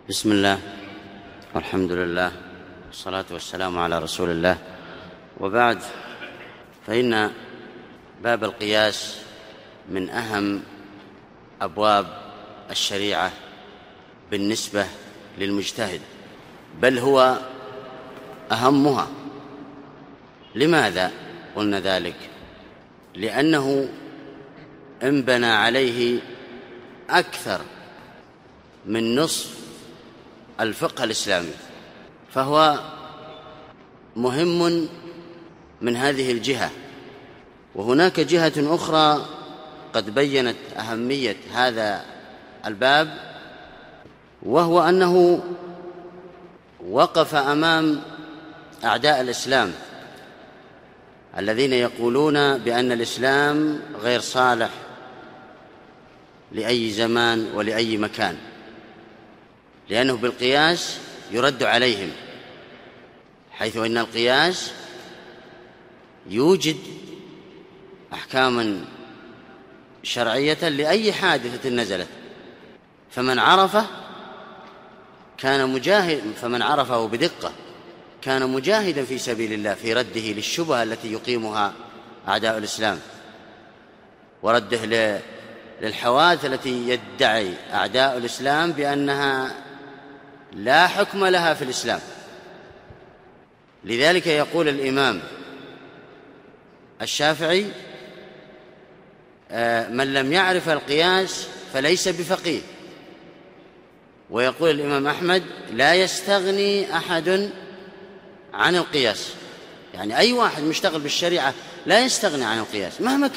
بسم الله والحمد لله والصلاة والسلام على رسول الله، وبعد، فإن باب القياس من أهم أبواب الشريعة بالنسبة للمجتهد، بل هو أهمها. لماذا قلنا ذلك؟ لأنه انبنى عليه أكثر من نصف الفقه الإسلامي، فهو مهم من هذه الجهة. وهناك جهة أخرى قد بيّنت أهمية هذا الباب، وهو أنه وقف أمام أعداء الإسلام الذين يقولون بأن الإسلام غير صالح لأي زمان ولأي مكان، لأنه بالقياس يرد عليهم، حيث أن القياس يوجد أحكاما شرعية لأي حادثة نزلت، فمن عرفه بدقة كان مجاهدا في سبيل الله في رده للشبهة التي يقيمها أعداء الإسلام، ورده للحوادث التي يدعي أعداء الإسلام بأنها لا حكم لها في الإسلام. لذلك يقول الإمام الشافعي: من لم يعرف القياس فليس بفقيه. ويقول الإمام أحمد: لا يستغني أحد عن القياس، يعني أي واحد مشتغل بالشريعة لا يستغني عن القياس مهما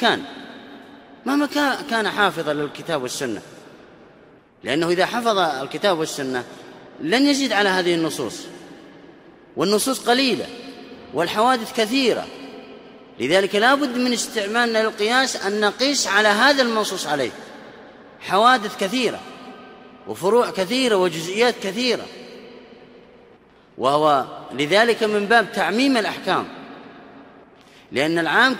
كان حافظا للكتاب والسنة، لأنه إذا حفظ الكتاب والسنة لن يزيد على هذه النصوص، والنصوص قليلة والحوادث كثيرة. لذلك لا بد من استعمالنا للقياس أن نقيس على هذا المنصوص عليه، حوادث كثيرة وفروع كثيرة وجزئيات كثيرة، وهو لذلك من باب تعميم الأحكام، لأن العام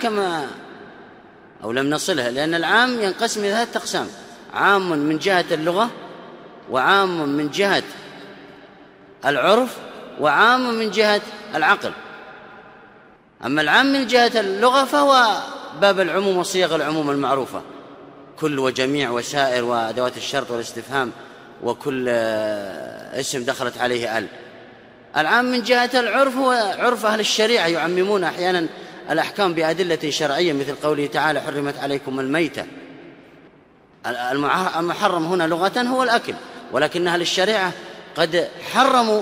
لأن العام ينقسم إلى ثلاثة أقسام: عام من جهة اللغة، وعام من جهة العرف، وعام من جهة العقل. أما العام من جهة اللغة فهو باب العموم وصيغ العموم المعروفة: كل وجميع وسائر وأدوات الشرط والاستفهام وكل اسم دخلت عليه ال. العام من جهة العرف هو عرف أهل الشريعة، يعممون أحيانا الأحكام بأدلة شرعية، مثل قوله تعالى: حرمت عليكم الميتة. المحرم هنا لغة هو الأكل، ولكن أهل الشريعة قد حرموا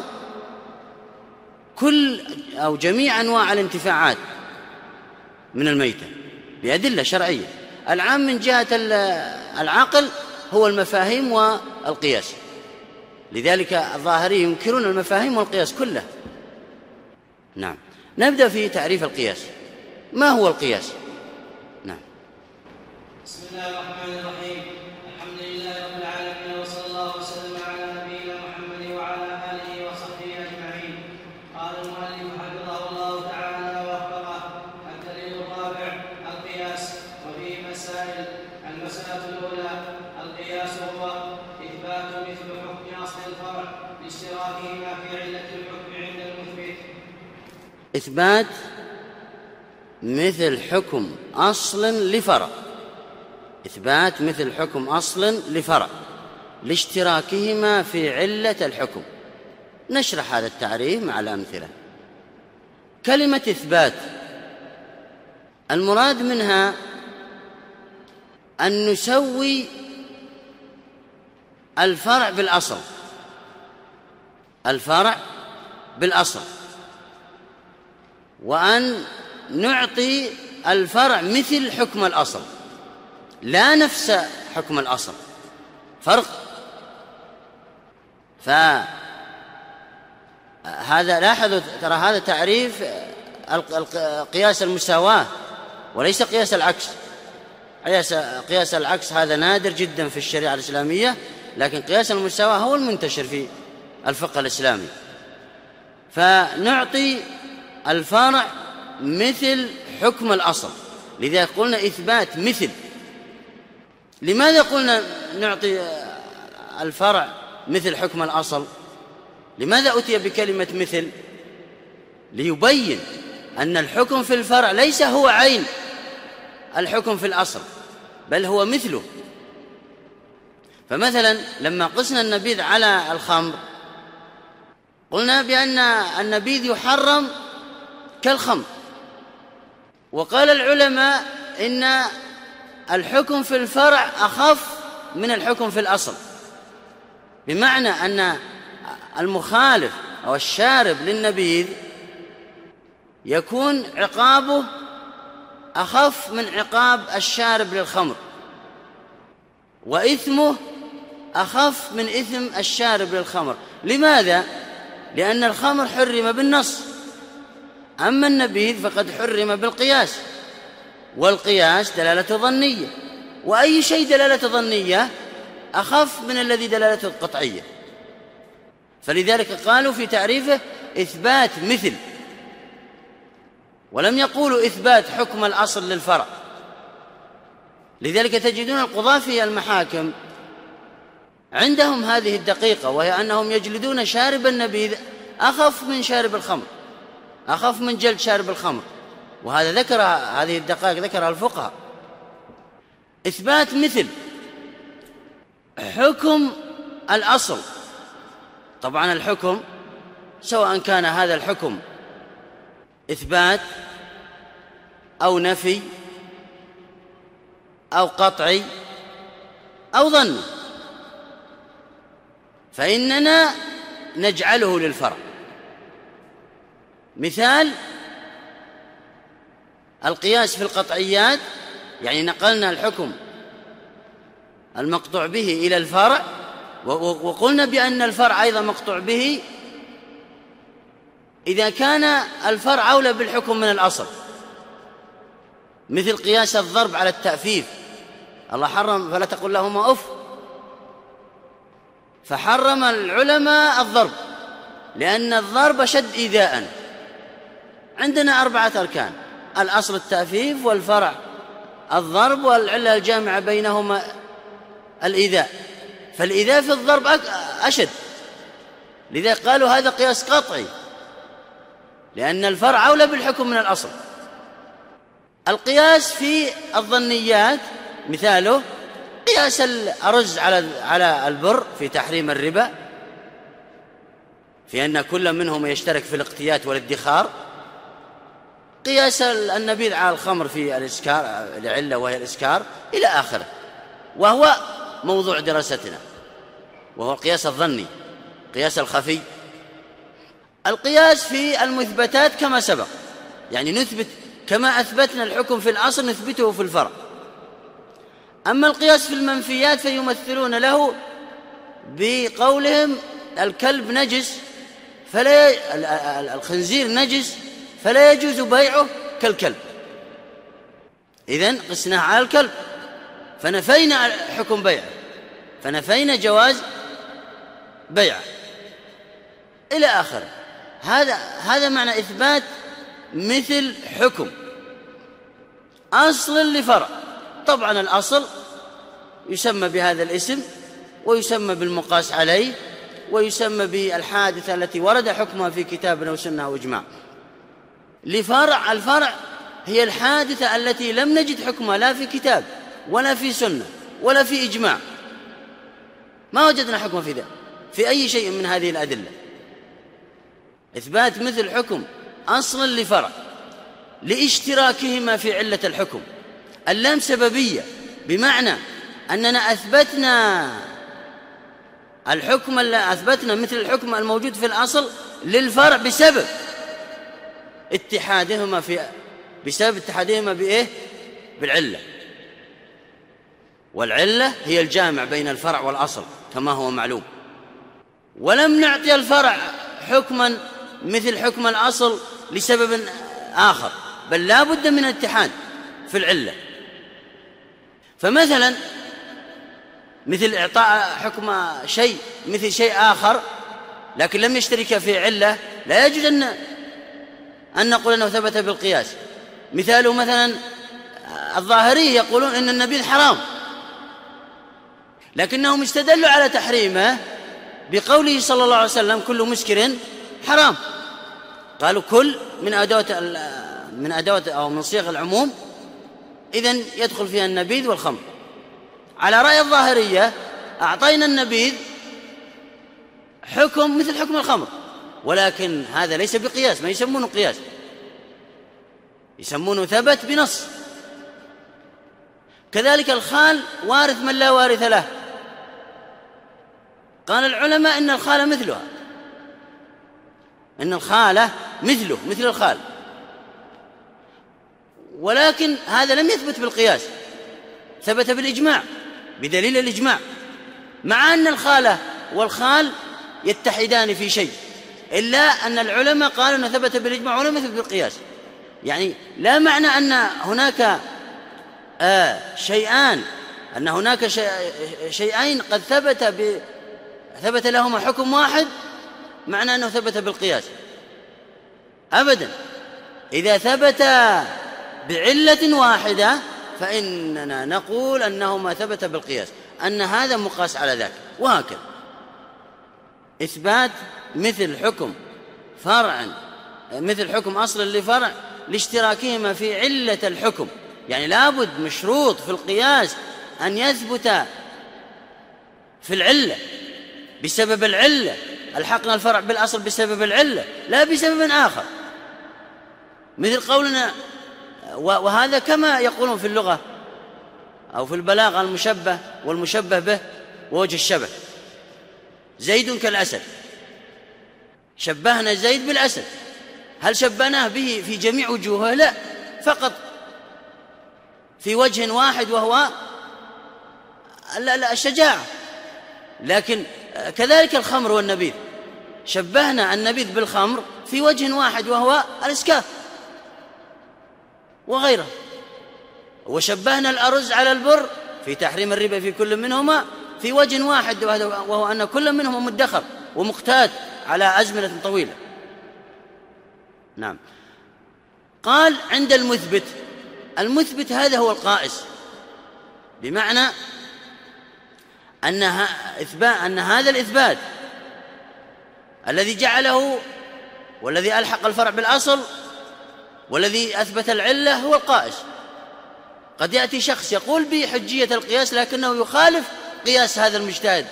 كل أو جميع أنواع الانتفاعات من الميتة بأدلة شرعية. العام من جهة العقل هو المفاهيم والقياس، لذلك الظاهري ينكرون المفاهيم والقياس كله. نعم، نبدأ في تعريف القياس. ما هو القياس؟ نعم. بسم الله الرحمن الرحيم. الحمد لله رب العالمين، وصلى الله وسلم على نبينا محمد وعلى آله وصحبه أجمعين. قال المؤلف حفظه الله تعالى ووفقه: الدليل الرابع القياس، وفيه مسائل. المسألة الأولى: القياس هو إثبات مثل حكم أصل الفرع لاشتراكهما في علة الحكم عند المثبت. إثبات مثل حكم أصل لفرع، إثبات مثل حكم أصل لفرع لاشتراكهما في علة الحكم. نشرح هذا التعريف مع الأمثلة. كلمة إثبات المراد منها أن نسوي الفرع بالأصل، وأن نعطي الفرع مثل حكم الأصل، لا نفس حكم الأصل، فرق. فهذا لاحظوا، ترى هذا تعريف قياس المساواة وليس قياس العكس. قياس العكس هذا نادر جدا في الشريعة الإسلامية، لكن قياس المساواة هو المنتشر في الفقه الإسلامي. فنعطي الفرع مثل حكم الأصل، لذا قلنا إثبات مثل. لماذا قلنا نعطي الفرع مثل حكم الأصل؟ لماذا أتي بكلمة مثل؟ ليبين أن الحكم في الفرع ليس هو عين الحكم في الأصل، بل هو مثله. فمثلا لما قسنا النبيذ على الخمر قلنا بأن النبيذ يحرم كالخمر، وقال العلماء إن الحكم في الفرع أخف من الحكم في الأصل، بمعنى أن المخالف أو الشارب للنبيذ يكون عقابه أخف من عقاب الشارب للخمر، وإثمه أخف من إثم الشارب للخمر. لماذا؟ لأن الخمر حرم بالنص، أما النبيذ فقد حرم بالقياس، والقياس دلالة ظنية، وأي شيء دلالة ظنية أخف من الذي دلالته قطعية. فلذلك قالوا في تعريفه إثبات مثل، ولم يقولوا إثبات حكم الأصل للفرع. لذلك تجدون القضاة في المحاكم عندهم هذه الدقيقة، وهي أنهم يجلدون شارب النبيذ أخف من شارب الخمر، أخف من جلد شارب الخمر، وهذا هذه الدقائق ذكرها الفقهاء. إثبات مثل حكم الأصل، طبعا الحكم سواء كان هذا الحكم إثبات أو نفي أو قطعي أو ظن، فإننا نجعله للفرع. مثال القياس في القطعيات، يعني نقلنا الحكم المقطوع به إلى الفرع، وقلنا بأن الفرع أيضا مقطوع به إذا كان الفرع أولى بالحكم من الأصل، مثل قياس الضرب على التأفيف. الله حرم فلا تقل لهما أف، فحرم العلماء الضرب لأن الضرب شد إيذاء. عندنا 4 أركان: الأصل التأفيف، والفرع الضرب، والعلة الجامعة بينهما الإيذاء، فالإيذاء في الضرب أشد، لذا قالوا هذا قياس قطعي لأن الفرع أولى بالحكم من الأصل. القياس في الظنيات مثاله قياس الأرز على البر في تحريم الربا، في أن كل منهم يشترك في الاقتيات والادخار. قياس النبيذ على الخمر في الإسكار لعلة وهي الإسكار إلى آخره، وهو موضوع دراستنا، وهو القياس الظني، قياس الخفي. القياس في المثبتات كما سبق، يعني نثبت كما أثبتنا الحكم في الأصل نثبته في الفرع. أما القياس في المنفيات فيمثلون له بقولهم الكلب نجس الخنزير نجس فلا يجوز بيعه كالكلب، إذن قسناه على الكلب فنفينا حكم بيعه، فنفينا جواز بيعه إلى آخره. هذا معنى إثبات مثل حكم أصل لفرع. طبعا الأصل يسمى بهذا الاسم، ويسمى بالمقاس عليه، ويسمى بالحادثة التي ورد حكمها في كتاب أو سنة أو إجماع. لفرع، الفرع هي الحادثة التي لم نجد حكمها لا في كتاب ولا في سنة ولا في إجماع، ما وجدنا حكمها في ذلك في أي شيء من هذه الأدلة. إثبات مثل حكم أصل لفرع لاشتراكهما في علة الحكم. اللام سببية، بمعنى أننا أثبتنا الحكم أثبتنا مثل الحكم الموجود في الأصل للفرع بسبب اتحادهما بإيه؟ بالعلة، والعلة هي الجامع بين الفرع والأصل كما هو معلوم. ولم نعطي الفرع حكما مثل حكم الأصل لسبب آخر، بل لا بد من الاتحاد في العلة. فمثلا مثل إعطاء حكم شيء مثل شيء آخر لكن لم يشترك في علة، لا يجوز أن نقول أنه ثبت بالقياس. مثاله مثلا الظاهرية يقولون إن النبيذ حرام، لكنهم استدلوا على تحريمه بقوله صلى الله عليه وسلم كل مسكر حرام، قالوا كل من أدوات أو من صيغ العموم، إذن يدخل فيها النبيذ والخمر. على رأي الظاهرية أعطينا النبيذ حكم مثل حكم الخمر، ولكن هذا ليس بقياس، ما يسمونه قياس، يسمونه ثبت بنص. كذلك الخال وارث من لا وارث له، قال العلماء إن الخالة مثلها، إن الخالة مثل الخال، ولكن هذا لم يثبت بالقياس، ثبت بالإجماع بدليل الإجماع، مع أن الخالة والخال يتحدان في شيء، إلا أن العلماء قالوا أنه ثبت بالإجماع ولم يثبت بالقياس. يعني لا معنى أن هناك شيئين قد ثبت لهما حكم واحد معنى أنه ثبت بالقياس، أبدا. إذا ثبت بعلة واحدة فإننا نقول أنهما ثبت بالقياس، أن هذا مقاس على ذاك. وهكذا إثبات مثل حكم أصل لفرع لاشتراكهما في علة الحكم، يعني لابد مشروط في القياس أن يثبت في العلة بسبب العلة، ألحقنا الفرع بالأصل بسبب العلة لا بسبب آخر، مثل قولنا، وهذا كما يقولون في اللغة أو في البلاغة المشبه والمشبه به ووجه الشبه. زيد كالأسد، شبهنا زيد بالأسد، هل شبهناه به في جميع وجوهه؟ لا، فقط في وجه واحد وهو الشجاعة. لكن كذلك الخمر والنبيذ، شبهنا النبيذ بالخمر في وجه واحد وهو الإسكاف وغيره، وشبهنا الأرز على البر في تحريم الربا في كل منهما في وجه واحد وهو أن كل منهما مدخر ومقتات على أزمنة طويلة. نعم. قال عند المثبت هذا هو القائس، بمعنى أن هذا الإثبات الذي جعله والذي ألحق الفرع بالأصل والذي أثبت العلة هو القائس. قد يأتي شخص يقول بحجية القياس لكنه يخالف قياس هذا المجتهد،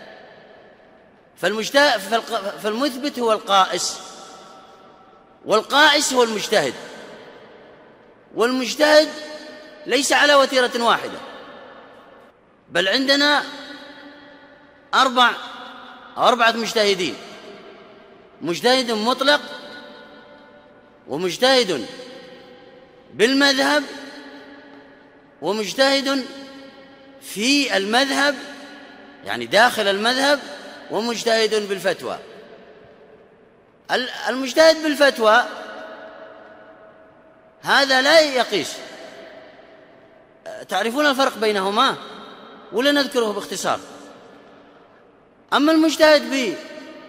فالمثبت هو القائس، والقائس هو المجتهد، والمجتهد ليس على وتيرة واحدة، بل عندنا أربعة مجتهدين: مجتهد مطلق، ومجتهد بالمذهب، ومجتهد في المذهب يعني داخل المذهب، ومجتهد بالفتوى. المجتهد بالفتوى هذا لا يقيس، تعرفون الفرق بينهما ولا نذكره باختصار؟ أما المجتهد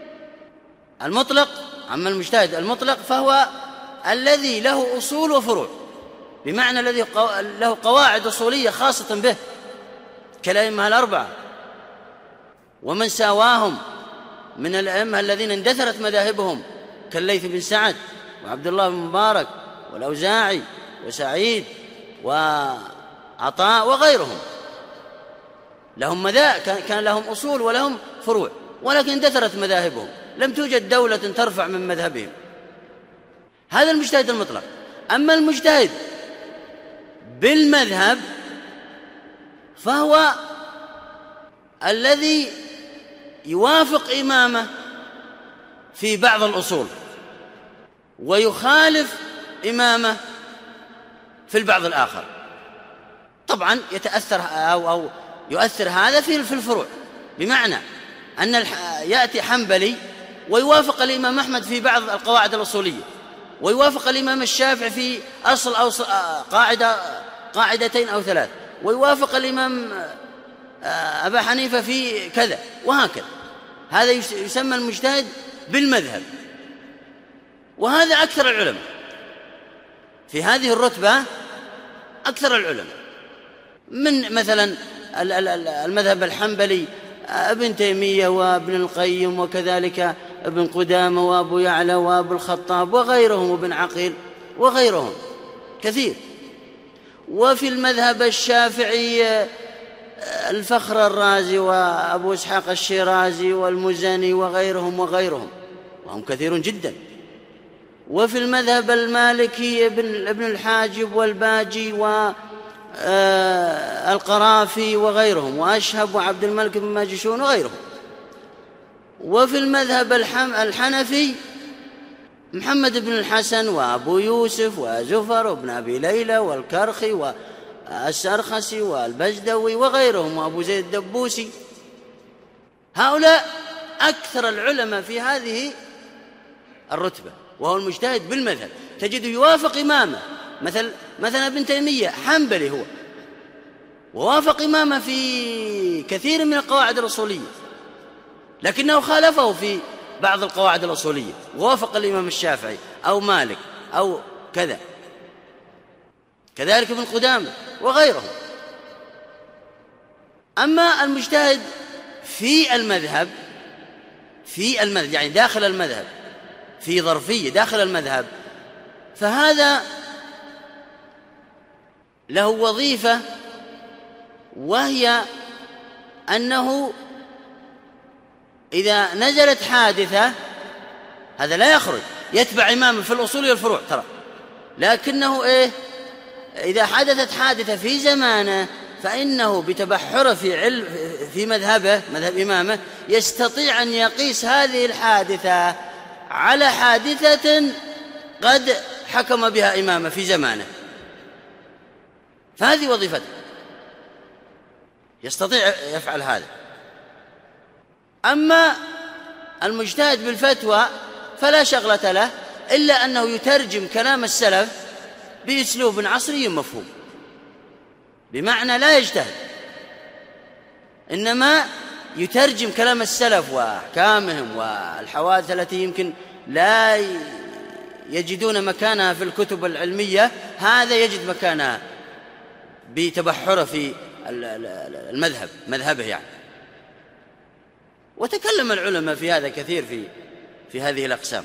المطلق فهو الذي له أصول وفروع، بمعنى الذي له قواعد أصولية خاصة به كالأئمة الأربعة ومن ساواهم من الأئمة الذين اندثرت مذاهبهم كالليث بن سعد وعبد الله بن مبارك والأوزاعي وسعيد وعطاء وغيرهم، كان لهم أصول ولهم فروع، ولكن اندثرت مذاهبهم، لم توجد دولة ترفع من مذهبهم. هذا المجتهد المطلق. أما المجتهد بالمذهب فهو الذي يوافق إمامه في بعض الأصول ويخالف إمامه في البعض الآخر. طبعا يتأثر أو يؤثر هذا في الفروع، بمعنى أن يأتي حنبلي ويوافق الإمام أحمد في بعض القواعد الأصولية، ويوافق الإمام الشافعي في أصل أو قاعدتين أو ثلاث، ويوافق الإمام أبا حنيفة في كذا، وهكذا. هذا يسمى المجتهد بالمذهب، وهذا أكثر العلماء في هذه الرتبة، أكثر العلماء من مثلا المذهب الحنبلي ابن تيمية وابن القيم وكذلك ابن قدامة وابو يعلى وابو الخطاب وغيرهم وابن عقيل وغيرهم كثير. وفي المذهب الشافعي الفخر الرازي وابو اسحاق الشيرازي والمزني وغيرهم وهم كثيرون جدا. وفي المذهب المالكي ابن الحاجب والباجي والقرافي وغيرهم، وأشهب وعبد الملك بن ماجشون وغيرهم. وفي المذهب الحنفي محمد بن الحسن وأبو يوسف وزفر وابن أبي ليلى والكرخي والسرخسي والبزدوي وغيرهم وأبو زيد الدبوسي. هؤلاء أكثر العلماء في هذه الرتبة، وهو المجتهد بالمذهب، تجده يوافق إمامه. مثلا ابن تيمية حنبلي هو، ووافق إمامه في كثير من القواعد الأصولية، لكنه خالفه في بعض القواعد الأصولية، ووافق الإمام الشافعي أو مالك أو كذا، كذلك ابن قدامة وغيره. أما المجتهد في المذهب يعني داخل المذهب، في ظرفية داخل المذهب، فهذا له وظيفة، وهي أنه إذا نزلت حادثة هذا لا يخرج، يتبع إمامه في الأصول والفروع ترى، لكنه إذا حدثت حادثة في زمانه فإنه بتبحره في مذهب إمامه يستطيع أن يقيس هذه الحادثة على حادثة قد حكم بها إمامه في زمانه، فهذه وظيفته، يستطيع يفعل هذا. أما المجتهد بالفتوى فلا شغلة له إلا أنه يترجم كلام السلف بأسلوب عصري مفهوم، بمعنى لا يجتهد، إنما يترجم كلام السلف وأحكامهم والحوادث التي يمكن لا يجدون مكانها في الكتب العلمية، هذا يجد مكانها بتبحره في مذهبه يعني. وتكلم العلماء في هذا كثير في هذه الأقسام.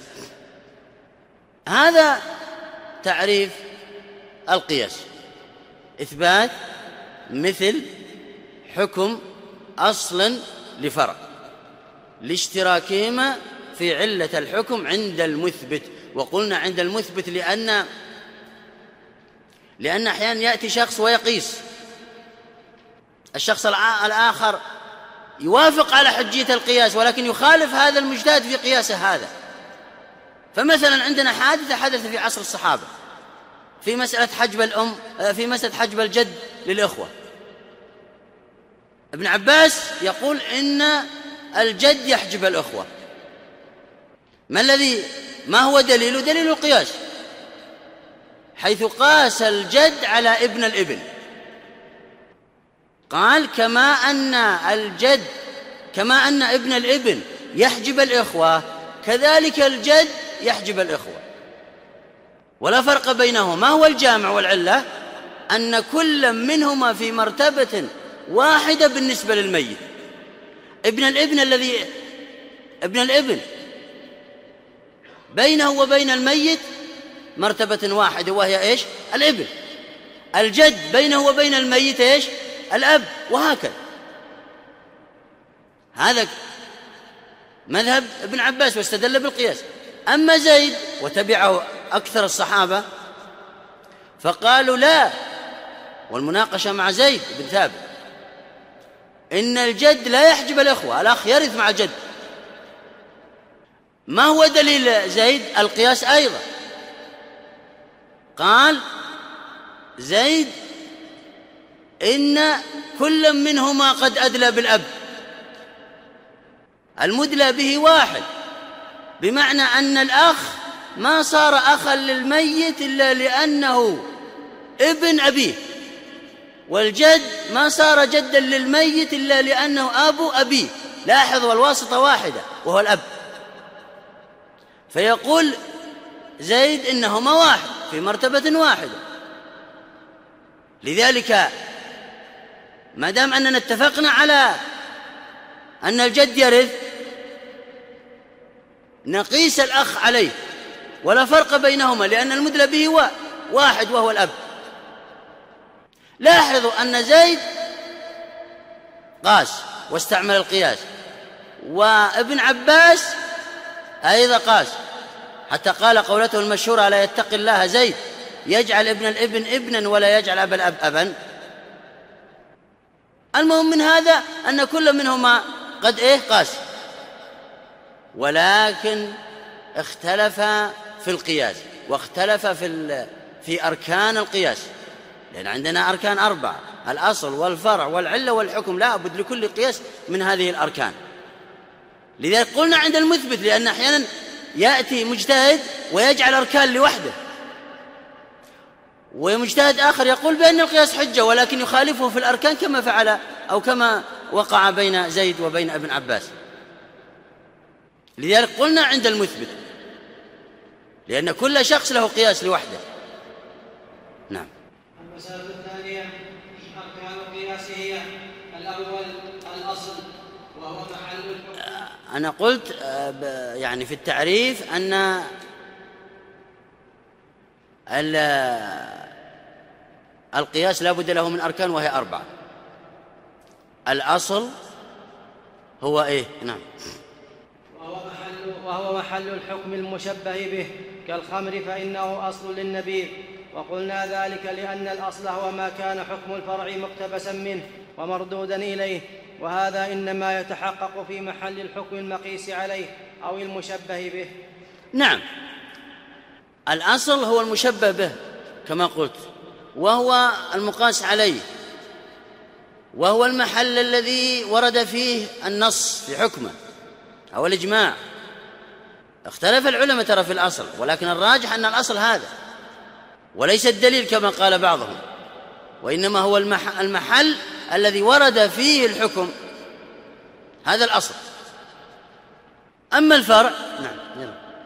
هذا تعريف القياس: إثبات مثل حكم أصل لفرع لاشتراكهما في علة الحكم عند المثبت. وقلنا عند المثبت لأن أحيانا يأتي شخص ويقيس، الشخص الآخر يوافق على حجية القياس ولكن يخالف هذا المجتهد في قياسه هذا. فمثلا عندنا حادثة حدث في عصر الصحابة في مسألة حجب الجد للإخوة. ابن عباس يقول إن الجد يحجب الإخوة. ما هو دليل القياس، حيث قاس الجد على ابن الابن. قال كما أن ابن الابن يحجب الإخوة كذلك الجد يحجب الإخوة، ولا فرق بينهما. ما هو الجامع والعلة؟ أن كل منهما في مرتبة واحدة بالنسبة للميت. ابن الابن بينه وبين الميت مرتبة واحدة، وهي الابن. الجد بينه وبين الميت الأب، وهكذا. هذا مذهب ابن عباس واستدل بالقياس. أما زيد وتبعه أكثر الصحابة فقالوا لا، والمناقشة مع زيد بن ثابت، إن الجد لا يحجب الأخوة، الأخ يرث مع الجد. ما هو دليل زيد؟ القياس أيضا. قال زيد إن كل منهما قد أدلى بالأب، المدلى به واحد، بمعنى أن الأخ ما صار أخا للميت إلا لأنه ابن أبيه، والجد ما صار جدا للميت إلا لأنه أبو أبيه. لاحظ، والواسطة واحدة وهو الأب. فيقول زيد إنهما واحد في مرتبة واحدة. لذلك ما دام أننا اتفقنا على أن الجد يرث نقيس الأخ عليه ولا فرق بينهما، لأن المدلى به واحد وهو الأب. لاحظوا أن زيد قاس واستعمل القياس، وابن عباس أيضا قاس، حتى قال قولته المشهورة: لا يتقي الله زيد يجعل ابن الابن ابنا ولا يجعل أبا الأب أبا. المهم من هذا أن كل منهما قد قاس، ولكن اختلف في القياس، واختلف في أركان القياس، لأن عندنا أركان 4: الأصل والفرع والعلة والحكم، لا بد لكل قياس من هذه الأركان. لذلك قلنا عند المثبت، لأن أحيانا يأتي مجتهد ويجعل أركان لوحده، ومجتهد آخر يقول بأن القياس حجة ولكن يخالفه في الأركان كما فعل أو كما وقع بين زيد وبين ابن عباس. لذلك قلنا عند المثبت، لأن كل شخص له قياس لوحده. نعم. المسألة الثانية: أركان القياس هي: الأول الأصل وهو محل الحكم. أنا قلت يعني في التعريف أن القياس لا بد له من أركان، وهي 4. الأصل هو نعم، وهو محل الحكم المشبه به، كالخمر فإنه أصل للنبيذ. وقلنا ذلك لأن الأصل هو ما كان حكم الفرع مقتبسا منه ومردودا إليه، وهذا إنما يتحقق في محل الحكم المقيس عليه أو المشبه به. نعم، الأصل هو المشبه به كما قلت، وهو المقاس عليه، وهو المحل الذي ورد فيه النص في حكمه أو الإجماع. اختلف العلماء ترى في الأصل، ولكن الراجح أن الأصل هذا وليس الدليل كما قال بعضهم، وإنما هو المحل الذي ورد فيه الحكم، هذا الأصل. أما الفرع نعم.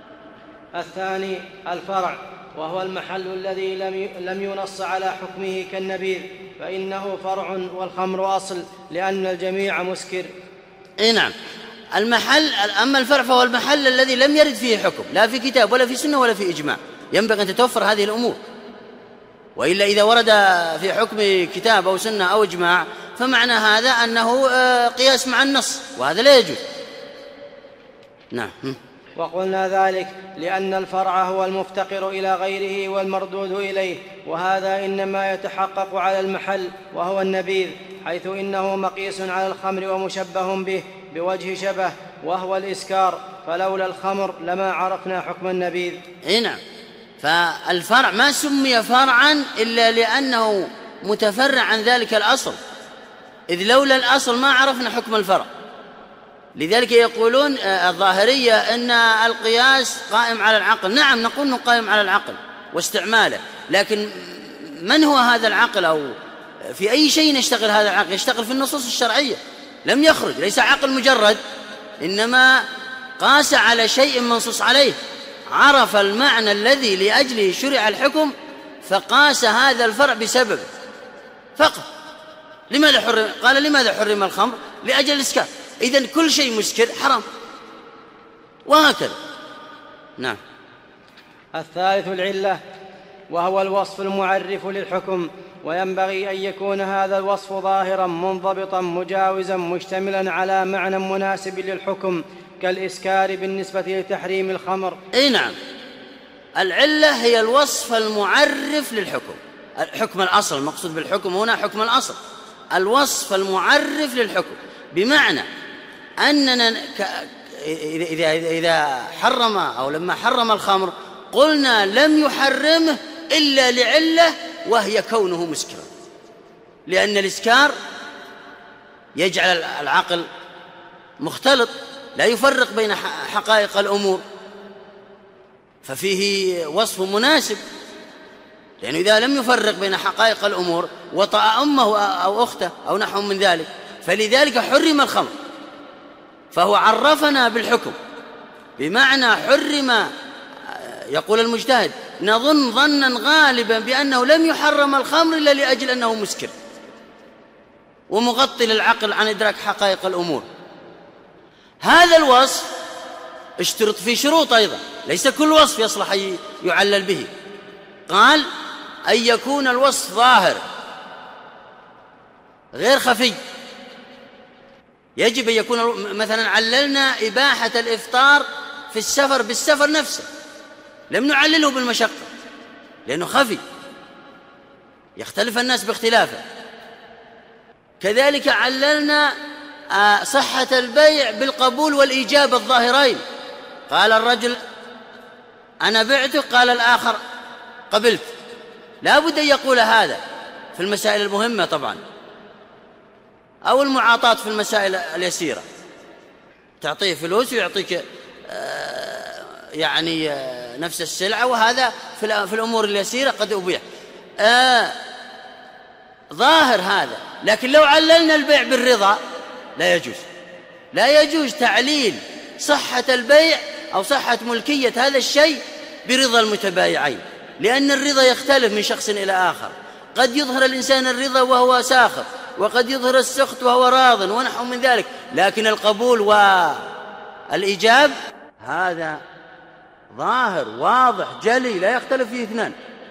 الثاني الفرع، وهو المحل الذي لم ينص على حكمه كالنبيذ، فإنه فرع والخمر أصل، لأن الجميع مسكر. نعم، المحل. أما الفرع فهو المحل الذي لم يرد فيه حكم، لا في كتاب ولا في سنة ولا في إجماع. ينبغي أن تتوفر هذه الأمور، وإلا إذا ورد في حكم كتاب أو سنة أو إجماع فمعنى هذا أنه قياس مع النص، وهذا لا يجوز. نعم. وقلنا ذلك لأن الفرع هو المفتقر إلى غيره والمردود إليه، وهذا إنما يتحقق على المحل وهو النبيذ، حيث إنه مقيس على الخمر ومشبه به بوجه شبه، وهو الإسكار، فلولا الخمر لما عرفنا حكم النبيذ. نعم، فالفرع ما سمي فرعا إلا لأنه متفرع عن ذلك الأصل، إذ لولا الأصل ما عرفنا حكم الفرع. لذلك يقولون الظاهرية أن القياس قائم على العقل. نعم، نقول أنه قائم على العقل واستعماله، لكن من هو هذا العقل؟ أو في أي شيء يشتغل هذا العقل؟ يشتغل في النصوص الشرعية، لم يخرج، ليس عقل مجرد، إنما قاس على شيء منصوص عليه، عرف المعنى الذي لأجله شرع الحكم فقاس هذا الفرع بسبب فقط. لماذا حرم؟ قال لماذا حرم الخمر؟ لأجل الإسكار، إذن كل شيء مسكر حرام، وهكذا. نعم. الثالث العلة، وهو الوصف المعرف للحكم، وينبغي أن يكون هذا الوصف ظاهرا منضبطا مجاوزا مشتملا على معنى مناسب للحكم، كالإسكار بالنسبة لتحريم الخمر. نعم، العلة هي الوصف المعرف للحكم، حكم الأصل. المقصود بالحكم هنا حكم الأصل، الوصف المعرف للحكم، بمعنى أننا إذا حرم أو لما حرم الخمر قلنا لم يحرمه إلا لعلة، وهي كونه مسكرا، لأن الإسكار يجعل العقل مختلط، لا يفرق بين حقائق الأمور، ففيه وصف مناسب، لأنه إذا لم يفرق بين حقائق الأمور وطأ أمه أو أخته أو نحو من ذلك، فلذلك حرم الخمر، فهو عرفنا بالحكم، بمعنى حرم. يقول المجتهد: نظن ظنا غالبا بأنه لم يحرم الخمر إلا لأجل أنه مسكر ومغطي للعقل عن إدراك حقائق الأمور، هذا الوصف اشترط فيه شروط أيضا، ليس كل وصف يصلح أن يعلل به. قال أن يكون الوصف ظاهر غير خفي، يجب أن يكون مثلا عللنا إباحة الإفطار في السفر بالسفر نفسه، لم نعلله بالمشقة لأنه خفي يختلف الناس باختلافه. كذلك عللنا صحة البيع بالقبول والإيجاب الظاهرين، قال الرجل أنا بعته، قال الآخر قبلت، لا بد أن يقول هذا في المسائل المهمة طبعا، أو المعاطاة في المسائل اليسيرة، تعطيه فلوس ويعطيك يعني نفس السلعة، وهذا في الأمور اليسيرة قد أبيح ظاهر هذا. لكن لو عللنا البيع بالرضا لا يجوز تعليل صحة البيع أو صحة ملكية هذا الشيء برضا المتبايعين، لأن الرضا يختلف من شخص إلى آخر، قد يظهر الإنسان الرضا وهو ساخط، وقد يظهر السخط وهو راض ونحو من ذلك، لكن القبول والإيجاب هذا ظاهر واضح جلي لا يختلف فيه اثنان.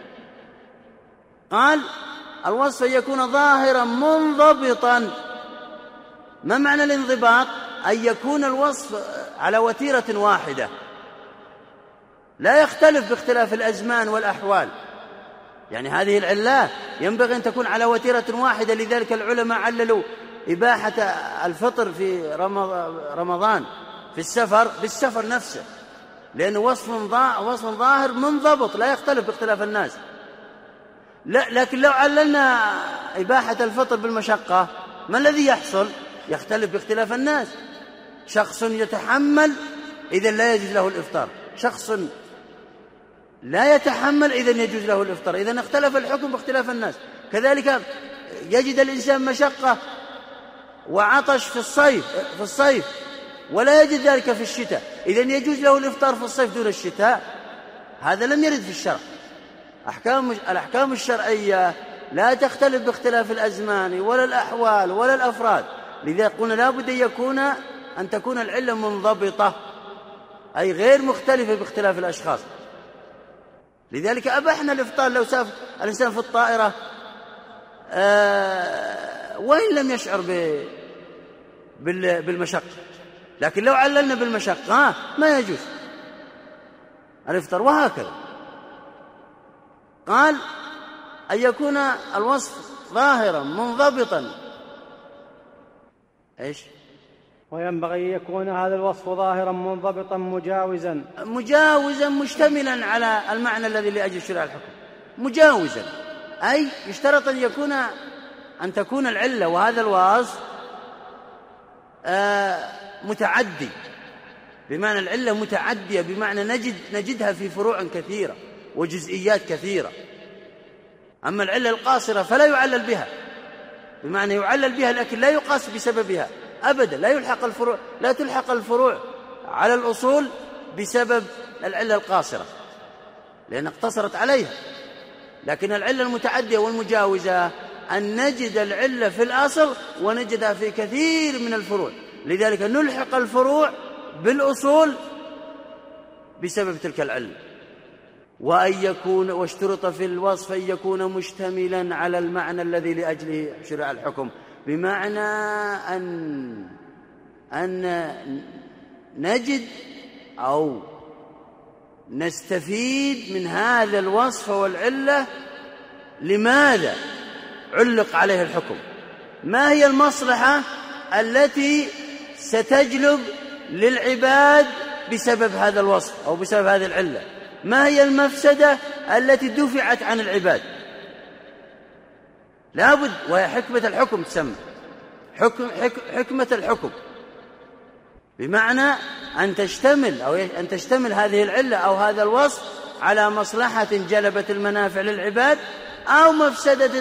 قال الوصف يكون ظاهرا منضبطا. ما معنى الانضباط؟ أن يكون الوصف على وتيرة واحدة لا يختلف باختلاف الأزمان والأحوال، يعني هذه العلات ينبغي أن تكون على وتيرة واحدة. لذلك العلماء عللوا إباحة الفطر في رمضان في السفر بالسفر نفسه، لأنه وصف ظاهر منضبط لا يختلف باختلاف الناس. لكن لو عللنا إباحة الفطر بالمشقة ما الذي يحصل؟ يختلف باختلاف الناس. شخص يتحمل إذن لا يجوز له الإفطار، شخص لا يتحمل إذن يجوز له الإفطار، إذن اختلف الحكم باختلاف الناس. كذلك يجد الإنسان مشقة وعطش في الصيف ولا يجد ذلك في الشتاء، إذن يجوز له الإفطار في الصيف دون الشتاء. هذا لم يرد في الشرع. الأحكام الشرعية لا تختلف باختلاف الأزمان ولا الأحوال ولا الأفراد، لذا قلنا لا بد أن تكون العلة منضبطة، أي غير مختلفة باختلاف الأشخاص. لذلك أبحنا الإفطار لو سافر الإنسان في الطائرة وإن لم يشعر بالمشقة، لكن لو عللنا بالمشقة ما يجوز الإفطار. وهكذا قال أن يكون الوصف ظاهرا منضبطا. إيش؟ وينبغي أن يكون هذا الوصف ظاهرا منضبطا مجاوزا مشتملا على المعنى الذي لأجل شرع الحكم، مجاوزا أي يشترط أن تكون العلة وهذا الوصف متعدي، بمعنى العلة متعدية، بمعنى نجدها في فروع كثيرة وجزئيات كثيرة. أما العلة القاصرة فلا يعلل بها، بمعنى يعلل بها لكن لا يقاس بسببها أبدا، لا تلحق الفروع على الأصول بسبب العلة القاصرة لأن اقتصرت عليها. لكن العلة المتعدية والمجاوزة أن نجد العلة في الأصل ونجدها في كثير من الفروع، لذلك نلحق الفروع بالأصول بسبب تلك العلة. واشترط في الوصف أن يكون مشتملا على المعنى الذي لأجله شرع الحكم، بمعنى أن نجد أو نستفيد من هذا الوصف والعلة لماذا علق عليه الحكم، ما هي المصلحة التي ستجلب للعباد بسبب هذا الوصف أو بسبب هذه العلة، ما هي المفسدة التي دفعت عن العباد. لابد، وهي حكمة الحكم تسمى حكمة الحكم، بمعنى أن تشتمل هذه العلة أو هذا الوصف على مصلحة جلبت المنافع للعباد أو مفسدة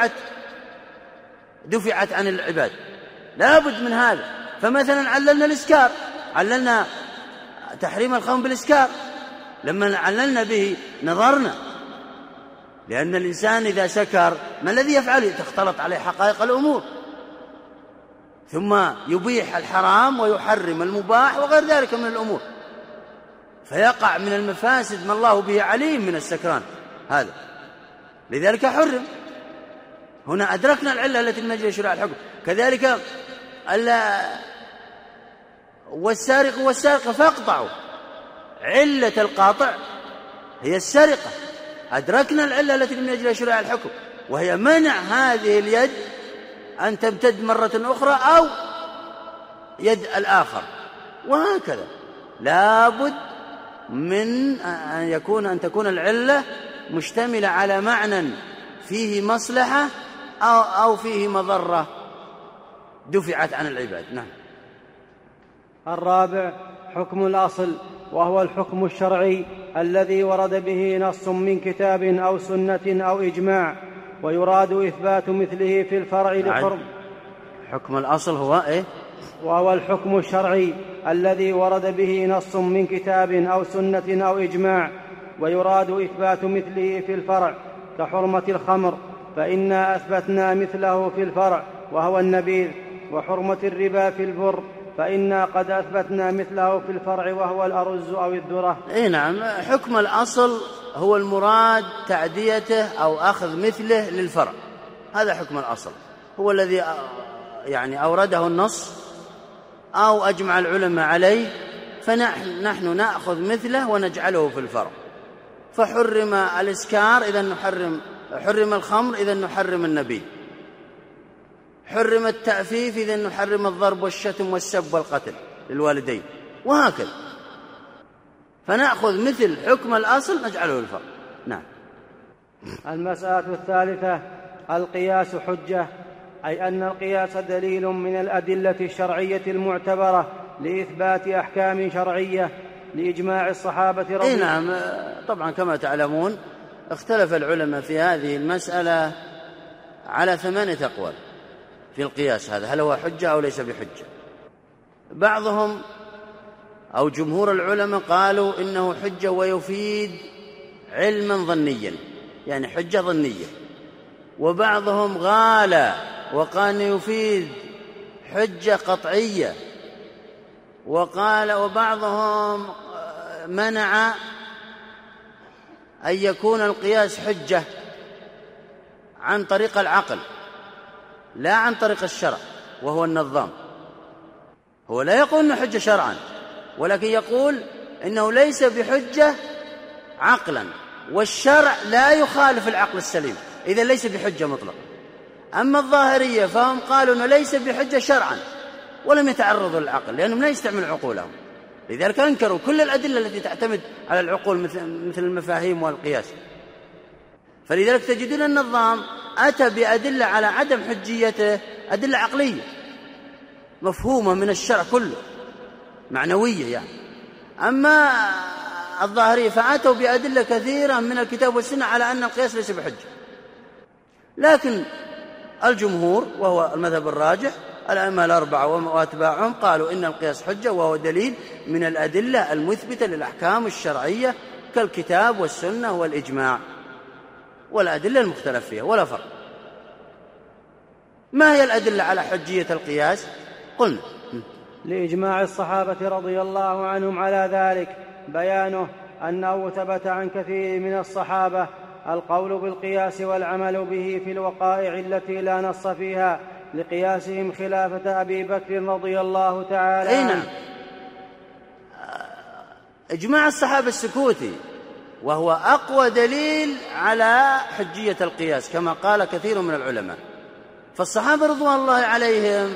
دفعت عن العباد، لابد من هذا. فمثلا عللنا الإسكار، عللنا تحريم الخمر بالإسكار، لما عللنا به نظرنا، لأن الإنسان إذا سكر ما الذي يفعل؟ تختلط عليه حقائق الأمور، ثم يبيح الحرام ويحرم المباح وغير ذلك من الأمور، فيقع من المفاسد ما الله به عليم من السكران هذا، لذلك حرم. هنا أدركنا العلة التي من أجل شرع الحكم. كذلك والسارق والسارقة فاقطعوا، علة القاطع هي السرقة، أدركنا العلة التي من أجل شرع الحكم، وهي منع هذه اليد أن تمتد مرة أخرى أو يد الآخر، وهكذا. لابد من أن تكون العلة مشتملة على معنى فيه مصلحة أو فيه مضرة دفعت عن العباد. نعم. الرابع حكم الأصل، وهو الحكم الشرعي الذي ورد به نص من كتاب أو سنة أو إجماع، ويراد إثبات مثله في الفرع لحرم. حكم الأصل هو إيه؟ وهو الحكم الشرعي الذي ورد به نص من كتاب أو سنة أو إجماع، ويراد إثبات مثله في الفرع كحرمة الخمر، فإنا أثبتنا مثله في الفرع وهو النبيذ، وحرمة الربا في البر، فإنا قد أثبتنا مثله في الفرع وهو الأرز أو الذرة. نعم. حكم الأصل هو المراد تعديته أو أخذ مثله للفرع، هذا حكم الأصل، هو الذي يعني أورده النص أو أجمع العلماء عليه، فنحن نأخذ مثله ونجعله في الفرع. فحرم الإسكار إذا حرم الخمر إذا نحرم النبيذ، حرم التأفيف إذا نحرم الضرب والشتم والسب والقتل للوالدين، وهكذا. فنأخذ مثل حكم الأصل نجعله الفرع. نعم. المسألة الثالثة القياس حجة، أي أن القياس دليل من الأدلة الشرعية المعتبرة لإثبات أحكام شرعية لإجماع الصحابة رضي الله عنهم. نعم. طبعا كما تعلمون اختلف العلماء في هذه المسألة على 8 أقوال في القياس هذا، هل هو حجة أو ليس بحجة. بعضهم أو جمهور العلماء قالوا إنه حجة ويفيد علما ظنيا، يعني حجة ظنية. وبعضهم غالى وقال يفيد حجة قطعية، وبعضهم منع أن يكون القياس حجة عن طريق العقل لا عن طريق الشرع، وهو النظام. هو لا يقول إنه حجة شرعا، ولكن يقول إنه ليس بحجة عقلا، والشرع لا يخالف العقل السليم، إذا ليس بحجة مطلقا. أما الظاهرية فهم قالوا إنه ليس بحجة شرعا ولم يتعرضوا للعقل لأنهم لا يستعملوا عقولهم، لذلك أنكروا كل الأدلة التي تعتمد على العقول مثل المفاهيم والقياس. فلذلك تجدون النظام أتى بأدلة على عدم حجيته، أدلة عقلية مفهومة من الشرع كله، معنوية يعني. أما الظاهرية فأتوا بأدلة كثيرة من الكتاب والسنة على أن القياس ليس بحجة. لكن الجمهور وهو المذهب الراجح الأئمة الأربعة وأتباعهم قالوا إن القياس حجة، وهو دليل من الأدلة المثبتة للأحكام الشرعية كالكتاب والسنة والإجماع والأدلة المختلف فيها ولا فرق. ما هي الأدلة على حجية القياس؟ قلنا لإجماع الصحابة رضي الله عنهم على ذلك، بيانه أنه ثبت عن كثير من الصحابة القول بالقياس والعمل به في الوقائع التي لا نص فيها، لقياسهم خلافة أبي بكر رضي الله تعالى عنه. إجماع الصحابة السكوتي، وهو أقوى دليل على حجية القياس كما قال كثير من العلماء. فالصحابة رضوان الله عليهم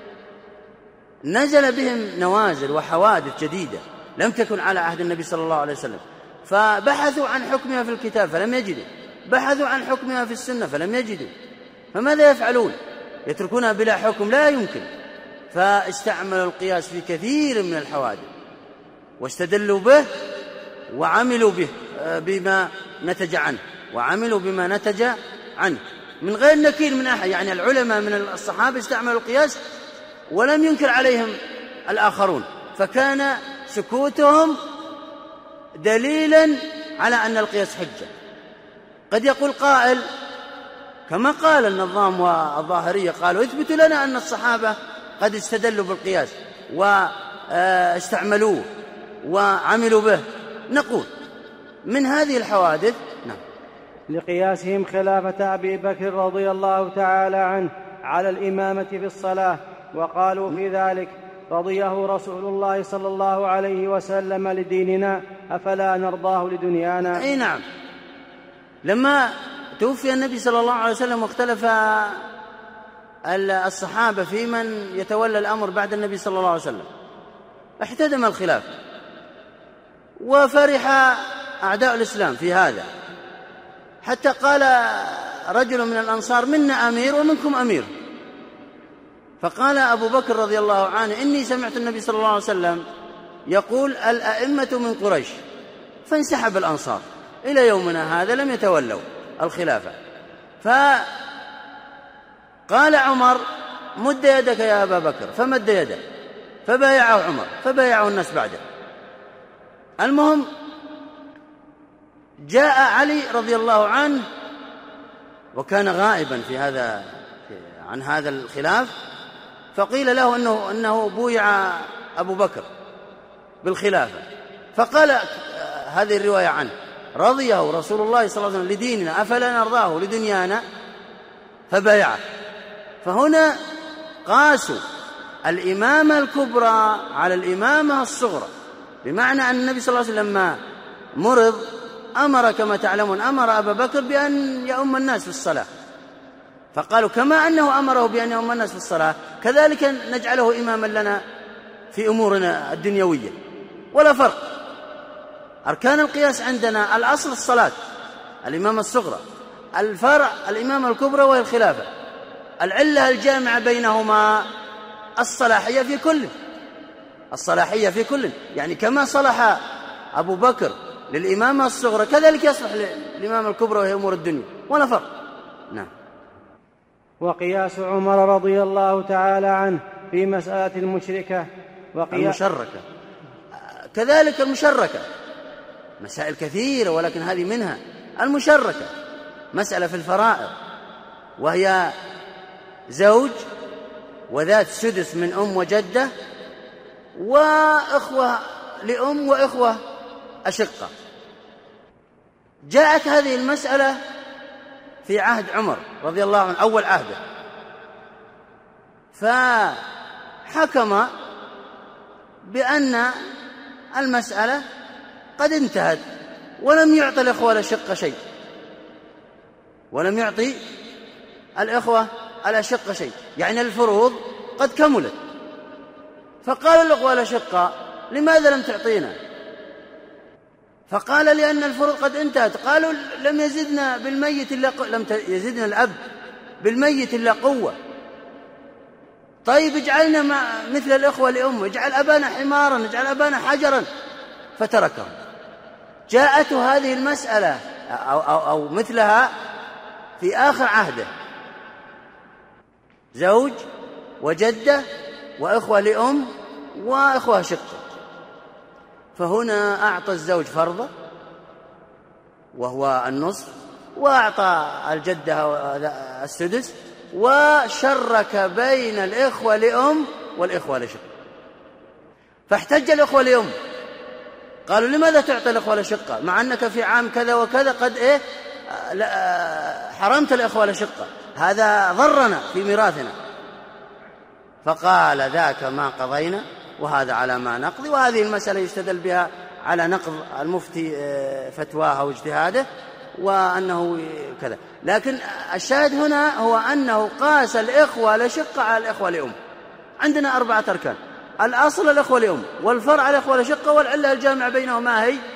نزل بهم نوازل وحوادث جديدة لم تكن على عهد النبي صلى الله عليه وسلم، فبحثوا عن حكمها في الكتاب فلم يجدوا، بحثوا عن حكمها في السنة فلم يجدوا، فماذا يفعلون؟ يتركونها بلا حكم؟ لا يمكن. فاستعملوا القياس في كثير من الحوادث واستدلوا به وعملوا به بما نتج عنه، وعملوا بما نتج عنه من غير نكير من أحد. يعني العلماء من الصحابة استعملوا القياس ولم ينكر عليهم الآخرون، فكان سكوتهم دليلا على أن القياس حجة. قد يقول قائل كما قال النظام والظاهرية، قالوا اثبتوا لنا أن الصحابة قد استدلوا بالقياس واستعملوه وعملوا به، نقول من هذه الحوادث نعم لقياسهم خلافة أبي بكر رضي الله تعالى عنه على الإمامة في الصلاة، وقالوا في ذلك: رضيه رسول الله صلى الله عليه وسلم لديننا أفلا نرضاه لدنيانا. أي نعم، لما توفي النبي صلى الله عليه وسلم واختلف الصحابة في من يتولى الأمر بعد النبي صلى الله عليه وسلم، احتدم الخلاف وفرح أعداء الإسلام في هذا، حتى قال رجل من الأنصار: منا أمير ومنكم أمير. فقال أبو بكر رضي الله عنه: إني سمعت النبي صلى الله عليه وسلم يقول: الأئمة من قريش. فانسحب الأنصار، إلى يومنا هذا لم يتولوا الخلافة. فقال عمر: مد يدك يا أبا بكر، فمد يده فبايعه عمر، فبايعه الناس بعده. المهم جاء علي رضي الله عنه وكان غائبا عن هذا الخلاف، فقيل له أنه بويع أبو بكر بالخلافة، فقال هذه الرواية عنه: رضيه رسول الله صلى الله عليه وسلم لديننا أفلا نرضاه لدنيانا، فبايعه. فهنا قاسوا الإمامة الكبرى على الإمامة الصغرى، بمعنى أن النبي صلى الله عليه وسلم لما مرض أمر كما تعلمون أبا بكر بأن يؤم الناس في الصلاة، فقالوا كما أنه أمره بأن يؤم الناس في الصلاة كذلك نجعله إماما لنا في أمورنا الدنيوية، ولا فرق. أركان القياس عندنا الأصل الصلاة الإمامة الصغرى، الفرع الإمامة الكبرى وهي الخلافة. العلة الجامعة بينهما الصلاحية في كل، يعني كما صلح أبو بكر للإمامة الصغرى كذلك يصلح للإمامة الكبرى وهي أمور الدنيا، ولا فرق. نعم. وقياس عمر رضي الله تعالى عنه في مسألة المشركة كذلك المشركة، مسائل كثيرة ولكن هذه منها المشركة، مسألة في الفرائض وهي زوج وذات سدس من أم وجدة وإخوة لأم وإخوة أشقة. جاءت هذه المسألة في عهد عمر رضي الله عنه أول عهده، فحكم بأن المسألة قد انتهت ولم يعطي الإخوة الأشقة شيء، يعني الفروض قد كملت. فقال الإخوة الأشقة: لماذا لم تعطينا؟ فقال: لأن الفروض قد انتهت. قالوا: لم يزدنا يزدنا الأب بالميت إلا قوة. طيب اجعلنا مثل الإخوة لأمه، اجعل أبانا حمارا، اجعل أبانا حجرا. فتركهم. جاءت هذه المسألة أو مثلها في آخر عهده، زوج وجدة وإخوة لأم وإخوة شقة. فهنا أعطى الزوج فرضه وهو النصف، وأعطى الجدة السدس، وشرك بين الإخوة لأم والإخوة لشقة. فاحتج الإخوة لأم، قالوا: لماذا تعطي الإخوة لشقة مع أنك في عام كذا وكذا قد حرمت الإخوة لشقة، هذا ضرنا في ميراثنا. فقال: ذاك ما قضينا وهذا على ما نقضي. وهذه المسألة يستدل بها على نقض المفتي فتواه واجتهاده وأنه كذا. لكن الشاهد هنا هو أنه قاس الإخوة لشقة على الإخوة لأم. عندنا 4 أركان: الأصل الإخوة لأم، والفرع الإخوة لشقة، والعلة الجامعة بينهما هي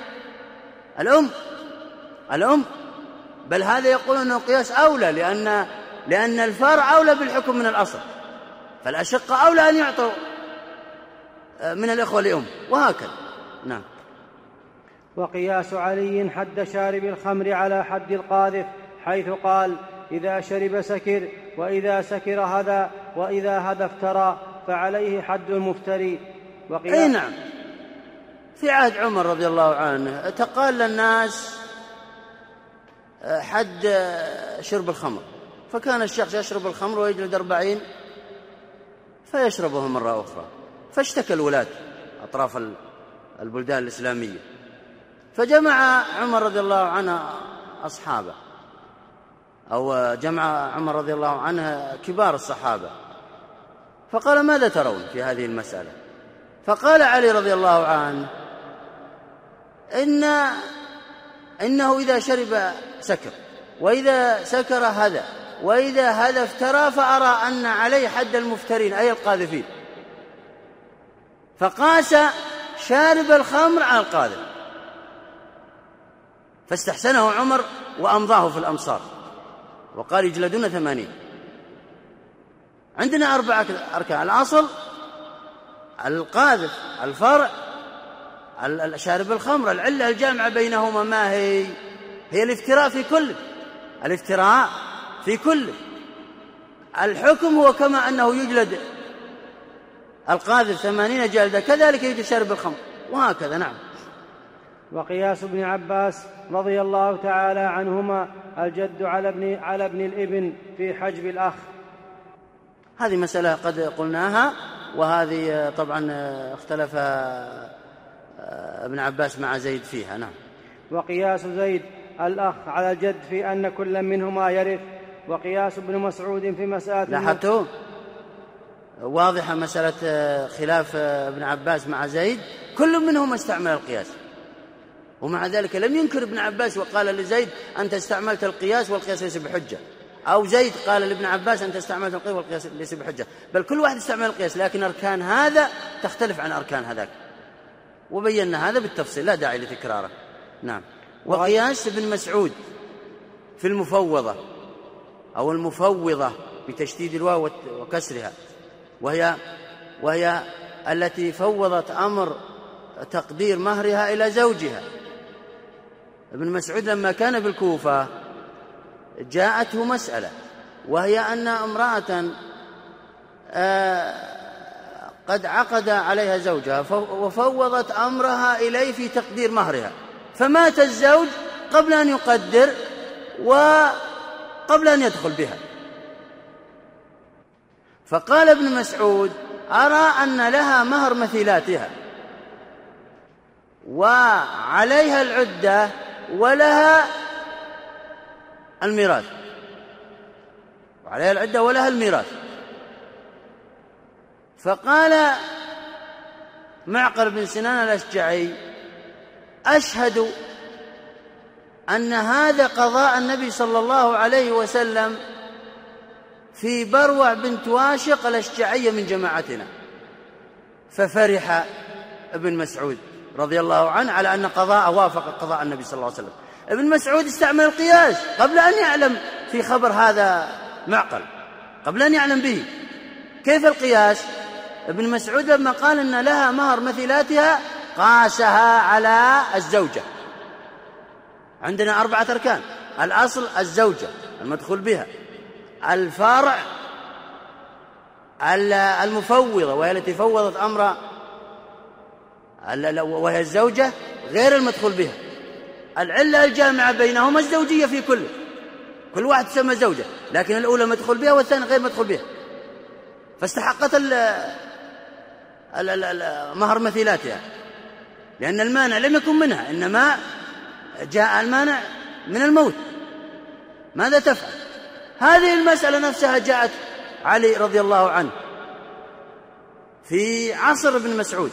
الأم. بل هذا يقول أنه قياس أولى، لأن الفرع أولى بالحكم من الأصل، فالأشقة أولى أن يعطوا من الإخوة لأم، وهكذا. نعم. وقياس علي حد شارب الخمر على حد القاذف، حيث قال: إذا شرب سكر، وإذا سكر هذا، وإذا هذا افترى، فعليه حد المفتري. أي نعم. في عهد عمر رضي الله عنه تقال الناس حد شرب الخمر، فكان الشخص يشرب الخمر ويجلد 40 فيشربه مرة أخرى. فاشتكى الولاة أطراف البلدان الإسلامية، فجمع عمر رضي الله عنه أصحابه، أو جمع عمر رضي الله عنه كبار الصحابة، فقال: ماذا ترون في هذه المسألة؟ فقال علي رضي الله عنه: إنه إذا شرب سكر، وإذا سكر هذا، وإذا هذا افترى، فأرى أن عليه حد المفترين أي القاذفين. فقاس شارب الخمر على القاذف، فاستحسنه عمر وأمضاه في الأمصار وقال: يجلدون 80. عندنا 4 أركان: الأصل القاذف، الفرع شارب الخمر. العلة الجامعة بينهما ما هي؟ هي الافتراء في كل، الافتراء في كل. الحكم هو كما أنه يجلد القاذف 80 جلدة، كذلك يجلد شارب الخمر، وهكذا. نعم. وقياس ابن عباس رضي الله تعالى عنهما الجد على ابن الابن في حجب الأخ. هذه مسألة قد قلناها، وهذه طبعا اختلف ابن عباس مع زيد فيها. نعم. وقياس زيد الأخ على الجد في أن كل منهما يرث. وقياس ابن مسعود في مسألة لاحظتوا واضحة مسألة خلاف ابن عباس مع زيد، كل منهما استعمل القياس، ومع ذلك لم ينكر ابن عباس وقال لزيد: أنت استعملت القياس والقياس ليس بحجة، أو زيد قال لابن عباس: أنت استعملت القياس والقياس ليس بحجة، بل كل واحد استعمل القياس، لكن أركان هذا تختلف عن أركان هذاك، وبينا هذا بالتفصيل، لا داعي لتكراره. نعم. وقياس ابن مسعود في المفوضة أو المفوضة بتشديد الواو وكسرها، وهي التي فوضت أمر تقدير مهرها إلى زوجها. ابن مسعود لما كان بالكوفة جاءته مسألة، وهي أن امرأة قد عقد عليها زوجها وفوضت أمرها إليه في تقدير مهرها، فمات الزوج قبل أن يقدر وقبل أن يدخل بها. فقال ابن مسعود: أرى أن لها مهر مثيلاتها، وعليها العدة، ولها الميراث، وعليها العدة ولها الميراث. فقال معقل بن سنان الأشجعي: أشهد أن هذا قضاء النبي صلى الله عليه وسلم في بروع بنت واشق الأشجعية من جماعتنا. ففرح ابن مسعود رضي الله عنه على أن قضاء وافق قضاء النبي صلى الله عليه وسلم. ابن مسعود استعمل القياس قبل أن يعلم في خبر هذا معقل، قبل أن يعلم به. كيف القياس؟ ابن مسعود لما قال أن لها مهر مثيلاتها قاسها على الزوجة. عندنا 4 أركان: الأصل الزوجة المدخول بها، الفرع المفوضة وهي التي فوضت أمر وهي الزوجة غير المدخول بها، العلة الجامعة بينهما الزوجية في كل واحد تسمى زوجة، لكن الأولى مدخول بها والثانية غير مدخول بها، فاستحقت مهر مثيلاتها، لأن المانع لم يكن منها، إنما جاء المانع من الموت. ماذا تفعل؟ هذه المسألة نفسها جاءت علي رضي الله عنه في عصر ابن مسعود،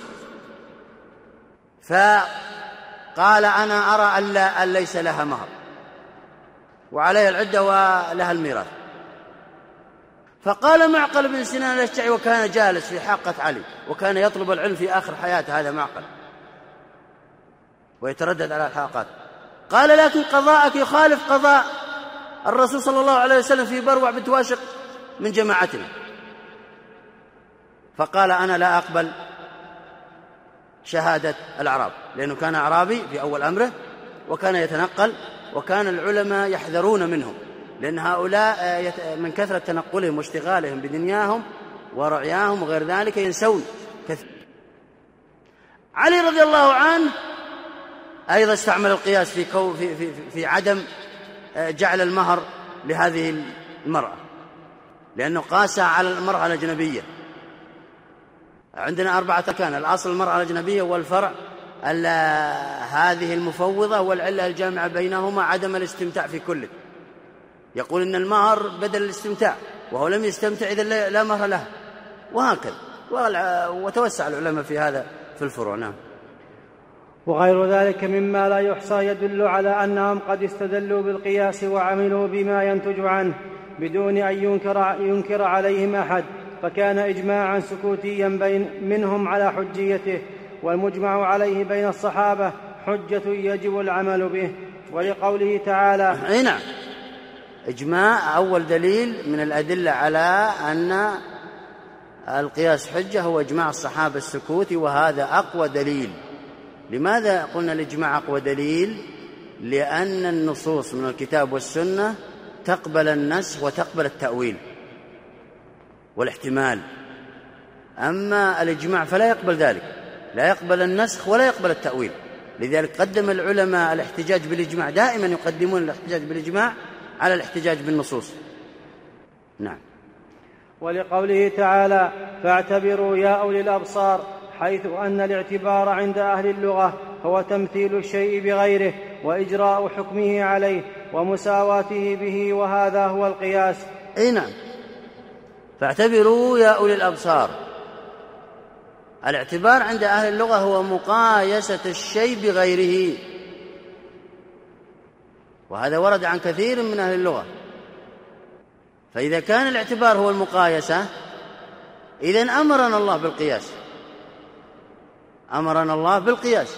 فقال: أنا أرى أن ليس لها مهر وعليها العدة ولها الميراث. فقال معقل بن سنان الأشجعي، وكان جالس في حاقة علي، وكان يطلب العلم في آخر حياته هذا معقل ويتردد على الحلقات، قال: لكن قضاءك يخالف قضاء الرسول صلى الله عليه وسلم في بروع بنت واشق من جماعتنا. فقال: أنا لا أقبل شهادة الأعراب، لأنه كان أعرابي في أول أمره وكان يتنقل، وكان العلماء يحذرون منهم، لأن هؤلاء من كثرة تنقلهم واشتغالهم بدنياهم ورعياهم وغير ذلك ينسون كثير. علي رضي الله عنه أيضا استعمل القياس في عدم جعل المهر لهذه المرأة، لأنه قاس على المرأة الأجنبية، عندنا 4 أركان: الأصل المرأة الأجنبية، والفرع هذه المفوضة، والعلة الجامعة بينهما عدم الاستمتاع في كل. يقول إن المهر بدل الاستمتاع، وهو لم يستمتع إذا لا مهر له، وهكذا. وتوسع العلماء في هذا في الفروع. نعم. وغير ذلك مما لا يحصى يدل على أنهم قد استدلوا بالقياس وعملوا بما ينتج عنه بدون أن ينكر عليهم أحد، فكان إجماعا سكوتيا منهم على حجيته، والمجمع عليه بين الصحابة حجة يجب العمل به. ولقوله تعالى: نعم، إجماع أول دليل من الأدلة على أن القياس حجة هو إجماع الصحابة السكوتي، وهذا أقوى دليل. لماذا قلنا الإجماع أقوى دليل؟ لأن النصوص من الكتاب والسنة تقبل النسخ وتقبل التأويل والاحتمال، أما الإجماع فلا يقبل ذلك، لا يقبل النسخ ولا يقبل التأويل. لذلك قدم العلماء الاحتجاج بالإجماع، دائما يقدمون الاحتجاج بالإجماع على الاحتجاج بالنصوص. نعم. ولقوله تعالى: فاعتبروا يا أولي الأبصار، حيث أن الاعتبار عند أهل اللغة هو تمثيل الشيء بغيره وإجراء حكمه عليه ومساواته به، وهذا هو القياس. نعم، فاعتبروا يا أولي الأبصار. الاعتبار عند أهل اللغة هو مقايسة الشيء بغيره، وهذا ورد عن كثير من أهل اللغة. فإذا كان الاعتبار هو المقايسة، إذن أمرنا الله بالقياس، أمرنا الله بالقياس.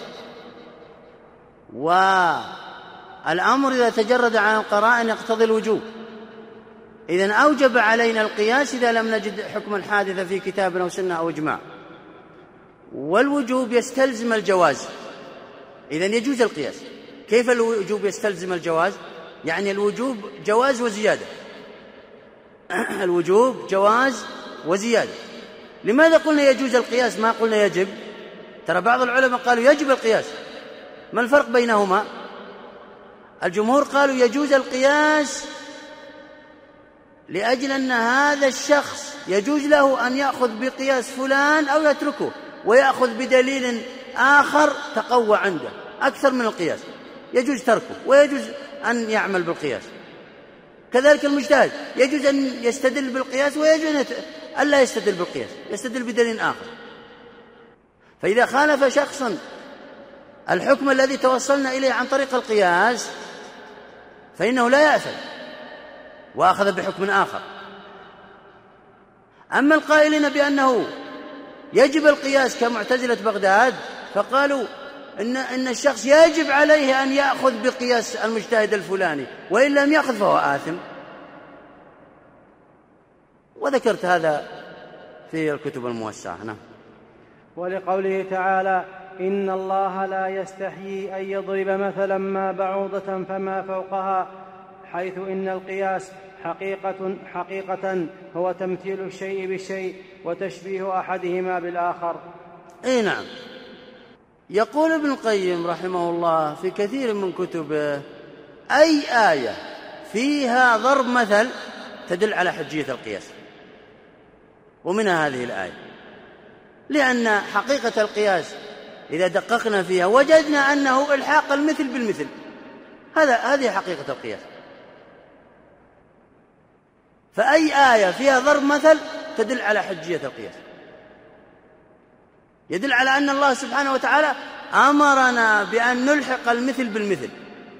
والأمر إذا تجرد عن القرائن يقتضي الوجوب، إذن أوجب علينا القياس إذا لم نجد حكم الحادثة في كتاب أو سنة أو إجماع. والوجوب يستلزم الجواز، إذن يجوز القياس. كيف الوجوب يستلزم الجواز؟ يعني الوجوب جواز وزيادة. الوجوب جواز وزيادة. لماذا قلنا يجوز القياس ما قلنا يجب؟ ترى بعض العلماء قالوا يجب القياس. ما الفرق بينهما؟ الجمهور قالوا يجوز القياس لأجل أن هذا الشخص يجوز له أن يأخذ بقياس فلان أو يتركه ويأخذ بدليل آخر تقوى عنده أكثر من القياس، يجوز تركه ويجوز أن يعمل بالقياس. كذلك المجتهد يجوز أن يستدل بالقياس ويجوز أن لا يستدل بالقياس، يستدل بدليل آخر. فإذا خالف شخصا الحكم الذي توصلنا إليه عن طريق القياس فإنه لا يأثم وأخذ بحكم آخر. أما القائلين بأنه يجب القياس كمعتزلة بغداد فقالوا إن الشخص يجب عليه أن يأخذ بقياس المجتهد الفلاني، وإن لم يأخذ فهو آثم. وذكرت هذا في الكتب الموسعة. نعم. ولقوله تعالى: إن الله لا يستحيي أن يضرب مثلا ما بعوضة فما فوقها، حيث إن القياس حقيقة هو تمثيل الشيء بالشيء وتشبيه أحدهما بالآخر. نعم. يقول ابن القيم رحمه الله في كثير من كتبه: أي آية فيها ضرب مثل تدل على حجية القياس، ومنها هذه الآية، لأن حقيقة القياس إذا دققنا فيها وجدنا أنه إلحاق المثل بالمثل، هذه حقيقة القياس. فأي آية فيها ضرب مثل تدل على حجية القياس، يدل على أن الله سبحانه وتعالى أمرنا بأن نلحق المثل بالمثل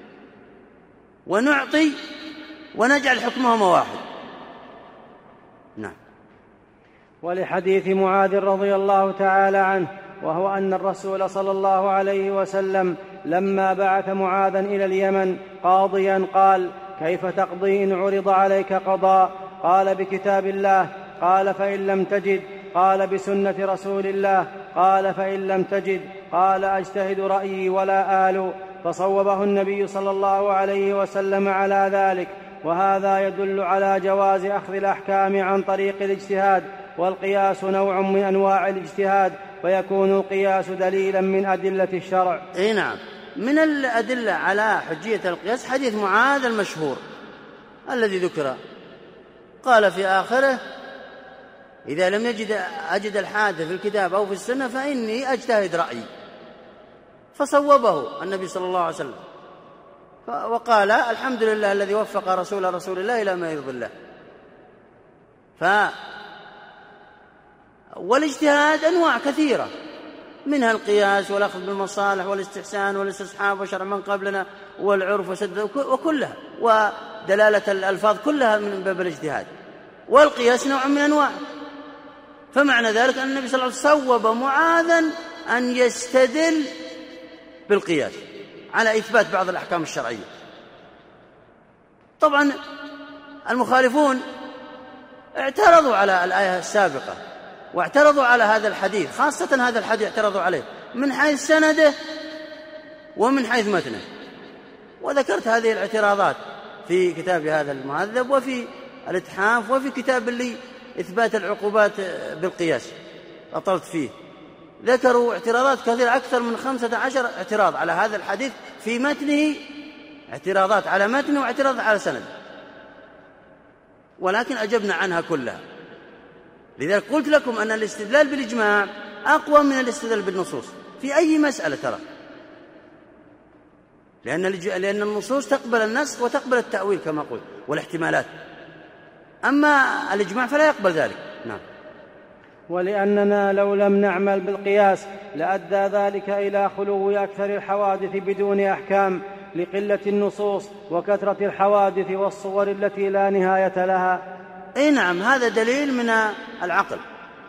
ونعطي ونجعل حكمهما واحد. نعم. ولحديث معاذ رضي الله تعالى عنه، وهو أن الرسول صلى الله عليه وسلم لما بعث معاذا إلى اليمن قاضيا قال: كيف تقضي إن عرض عليك قضاء؟ قال: بكتاب الله. قال: فإن لم تجد؟ قال: بسنة رسول الله. قال: فإن لم تجد؟ قال: أجتهد رأيي ولا آل. فصوبه النبي صلى الله عليه وسلم على ذلك. وهذا يدل على جواز أخذ الأحكام عن طريق الاجتهاد، والقياس نوع من أنواع الاجتهاد، فيكون القياس دليلا من أدلة الشرع. نعم. من الأدلة على حجية القياس حديث معاذ المشهور الذي ذكر، قال في آخره: إذا لم أجد الحادث في الكتاب أو في السنة فإني أجتهد رأيي. فصوبه النبي صلى الله عليه وسلم وقال الحمد لله الذي وفق رسول الله إلى ما يرضي الله. والاجتهاد أنواع كثيرة، منها القياس والأخذ بالمصالح والاستحسان والاستصحاب وشرع من قبلنا والعرف وسد وكلها، ودلالة الألفاظ كلها من باب الاجتهاد. والقياس نوع من أنواع. فمعنى ذلك أن النبي صلى الله عليه وسلم صوب معاذا أن يستدل بالقياس على إثبات بعض الأحكام الشرعية. طبعا المخالفون اعترضوا على الآية السابقة واعترضوا على هذا الحديث، خاصة هذا الحديث اعترضوا عليه من حيث سنده ومن حيث متنه، وذكرت هذه الاعتراضات في كتاب هذا المهذب وفي الإتحاف وفي كتاب اللي إثبات العقوبات بالقياس أطلت فيه. ذكروا اعتراضات كثيرة، أكثر من 15 اعتراض على هذا الحديث في متنه، اعتراضات على متنه واعتراضات على سنده، ولكن أجبنا عنها كلها. لذلك قلت لكم أن الاستدلال بالإجماع أقوى من الاستدلال بالنصوص في أي مسألة ترى، لأن النصوص تقبل النسخ وتقبل التأويل كما قلت والاحتمالات، أما الإجماع فلا يقبل ذلك. نعم. ولأننا لو لم نعمل بالقياس لأدى ذلك إلى خلو أكثر الحوادث بدون أحكام لقلة النصوص وكثرة الحوادث والصور التي لا نهاية لها. أي نعم، هذا دليل من العقل.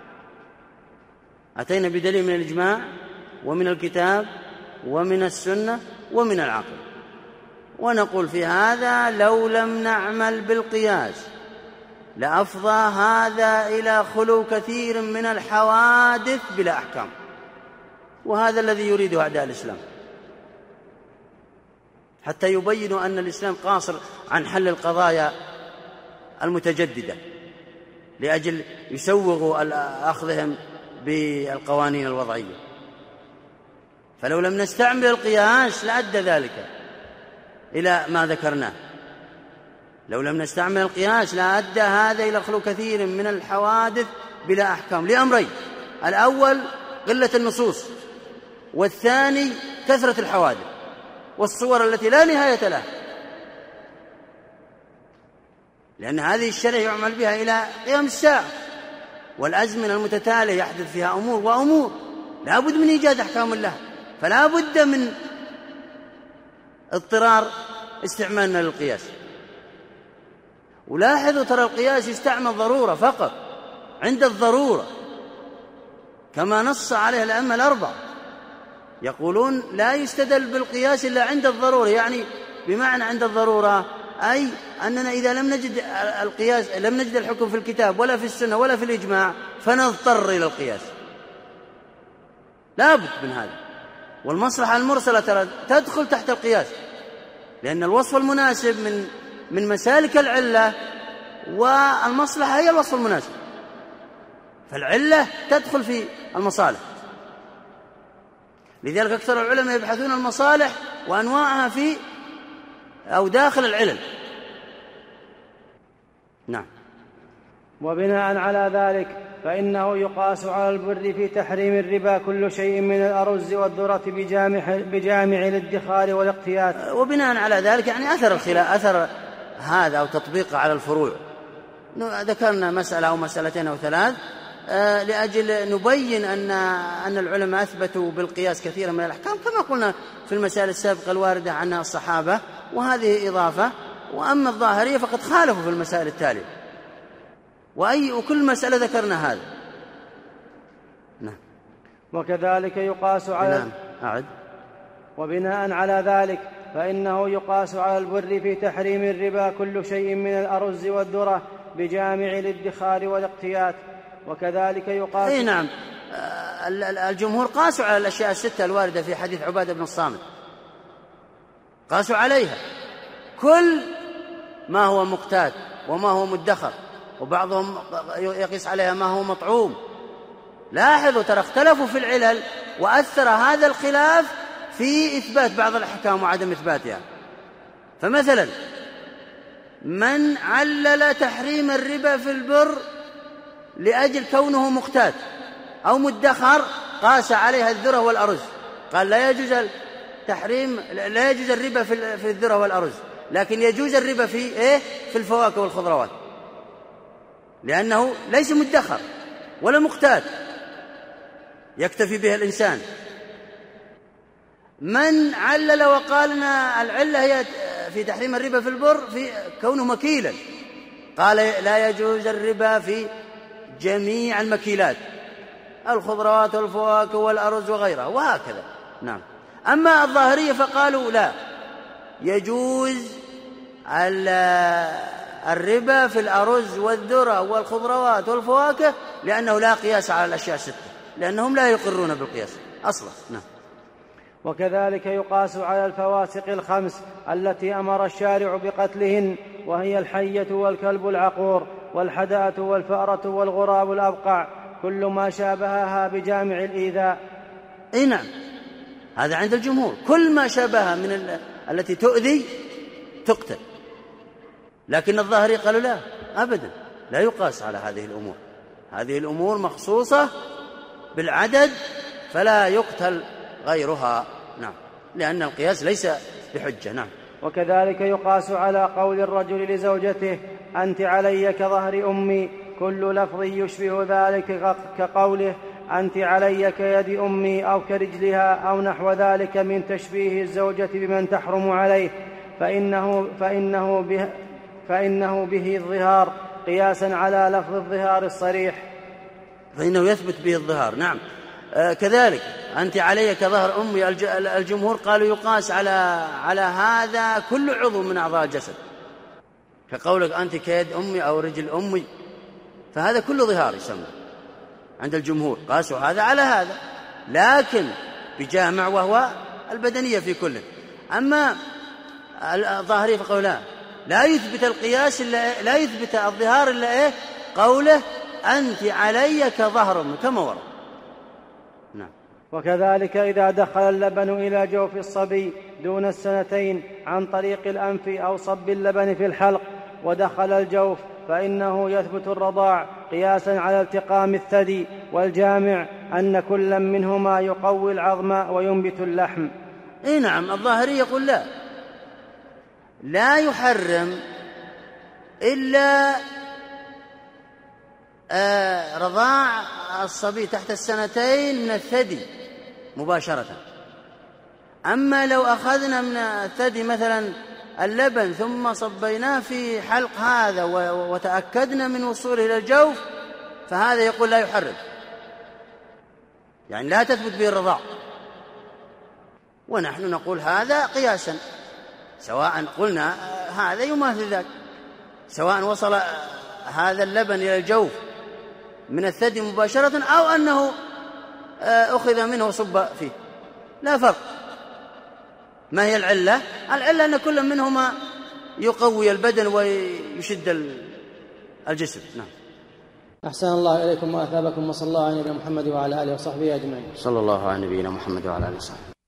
أتينا بدليل من الإجماع ومن الكتاب ومن السنة ومن العقل، ونقول في هذا لو لم نعمل بالقياس لأفضى هذا إلى خلو كثير من الحوادث بلا أحكام، وهذا الذي يريده أعداء الإسلام حتى يبينوا أن الإسلام قاصر عن حل القضايا المتجددة لأجل يسوغوا أخذهم بالقوانين الوضعية. فلو لم نستعمل القياس لأدى ذلك إلى ما ذكرناه، لو لم نستعمل القياس لأدى هذا إلى خلو كثير من الحوادث بلا أحكام لأمرين: الأول قلة النصوص، والثاني كثرة الحوادث والصور التي لا نهاية لها، لأن هذه الشرع يعمل بها إلى قيام الساعة، والأزمنة المتتالية يحدث فيها أمور وأمور لا بد من إيجاد أحكام لها، فلا بد من اضطرار استعمالنا للقياس. ولاحظوا ترى القياس يستعمل ضرورة فقط، عند الضرورة، كما نص عليه الأئمة الأربعة، يقولون لا يستدل بالقياس إلا عند الضرورة، يعني بمعنى عند الضرورة أي أننا إذا لم نجد القياس، لم نجد الحكم في الكتاب ولا في السنة ولا في الإجماع، فنضطر إلى القياس، لا بد من هذا. والمصلحة المرسلة ترى تدخل تحت القياس، لأن الوصف المناسب من مسالك العلة، والمصلحة هي الوصف المناسب، فالعلة تدخل في المصالح. لذلك أكثر العلماء يبحثون المصالح وأنواعها في أو داخل العلل. نعم. وبناء على ذلك فإنه يقاس على البر في تحريم الربا كل شيء من الأرز والذرة بجامع الادخار والاقتيات. وبناء على ذلك يعني أثر هذا أو تطبيقه على الفروع، ذكرنا مسألة أو مسألتين أو ثلاث لأجل نبين أن العلماء أثبتوا بالقياس كثيرا من الأحكام كما قلنا في المسائل السابقة الواردة عنها الصحابة، وهذه إضافة. وأما الظاهرية فقد خالفوا في المسائل التالية، وكل مسألة ذكرنا هذا. نعم. وكذلك يقاس على نعم. أعد. وبناء على ذلك فإنه يقاس على البر في تحريم الربا كل شيء من الأرز والذرة بجامع الادخار والاقتيات. وكذلك يقاس. أي نعم، الجمهور قاسوا على الأشياء الستة الواردة في حديث عبادة بن الصامت، قاسوا عليها كل ما هو مقتات وما هو مدخر، وبعضهم يقيس عليها ما هو مطعوم. لاحظوا ترى اختلفوا في العلل، وأثر هذا الخلاف في إثبات بعض الأحكام وعدم إثباتها. فمثلا من علل تحريم الربا في البر لأجل كونه مقتات أو مدخر قاس عليها الذرة والأرز، قال لا يجوز التحريم، لا يجوز الربا في الذرة والأرز، لكن يجوز الربا في الفواكه والخضروات، لأنه ليس مدخر ولا مقتات يكتفي به الإنسان. من علل وقال أن العلة هي في تحريم الربا في البر في كونه مكيلا، قال لا يجوز الربا في جميع المكيلات، الخضروات والفواكه والأرز وغيرها، وهكذا. نعم. أما الظاهرية فقالوا لا يجوز الربا في الأرز والذرة والخضروات والفواكه، لأنه لا قياس على الأشياء الستة، لأنهم لا يقرون بالقياس أصلا. نعم. وكذلك يقاس على الفواسق الخمس التي أمر الشارع بقتلهن، وهي الحية والكلب العقور والحدأة والفأرة والغراب الأبقع، كل ما شابهها بجامع الإيذاء. نعم، هذا عند الجمهور، كل ما شابهها من التي تؤذي تقتل. لكن الظاهري قالوا لا أبدا، لا يقاس على هذه الأمور، هذه الأمور مخصوصة بالعدد فلا يقتل غيرها. نعم، لأن القياس ليس بحجة. نعم. وكذلك يقاس على قول الرجل لزوجته أنت علي كظهر أمي، كل لفظ يشبه ذلك كقوله أنت علي كيد أمي أو كرجلها أو نحو ذلك من تشبيه الزوجة بمن تحرم عليه، فإنه به الظهار قياسا على لفظ الظهار الصريح، فإنه يثبت به الظهار. نعم. كذلك أنت علي كظهر أمي، الجمهور قالوا يقاس على هذا كل عضو من أعضاء الجسد، كقولك أنت كيد أمي أو رجل أمي، فهذا كل ظهار يسمى عند الجمهور، قاسوا هذا على هذا، لكن بجامع وهو البدنية في كله. أما الظاهري فقالوا لا يثبت القياس لا يثبت الظهار إلا قوله أنت علي كظهر أمي كما ورد. نعم. وكذلك إذا دخل اللبن إلى جوف الصبي دون السنتين عن طريق الأنف أو صب اللبن في الحلق ودخل الجوف فإنه يثبت الرضاع قياسا على التقام الثدي، والجامع أن كلا منهما يقوي العظم وينبت اللحم. نعم. الظاهري يقول لا يحرم إلا رضاع الصبي تحت السنتين من الثدي مباشرة. أما لو أخذنا من الثدي مثلا اللبن ثم صبيناه في حلق هذا وتأكدنا من وصوله إلى الجوف، فهذا يقول لا يحرم، يعني لا تثبت به الرضاع. ونحن نقول هذا قياسا، سواء قلنا هذا يماثل ذاك، سواء وصل هذا اللبن إلى الجوف من الثدي مباشرة أو أنه أخذ منه وصب فيه، لا فرق. ما هي العلة؟ العلة أن كل منهما يقوي البدن ويشد الجسم. نعم. أحسن الله إليكم وأثابكم، وصلى الله على نبينا محمد وعلى آله وصحبه أجمعين. صلى الله على نبينا محمد وعلى آله وصحبه.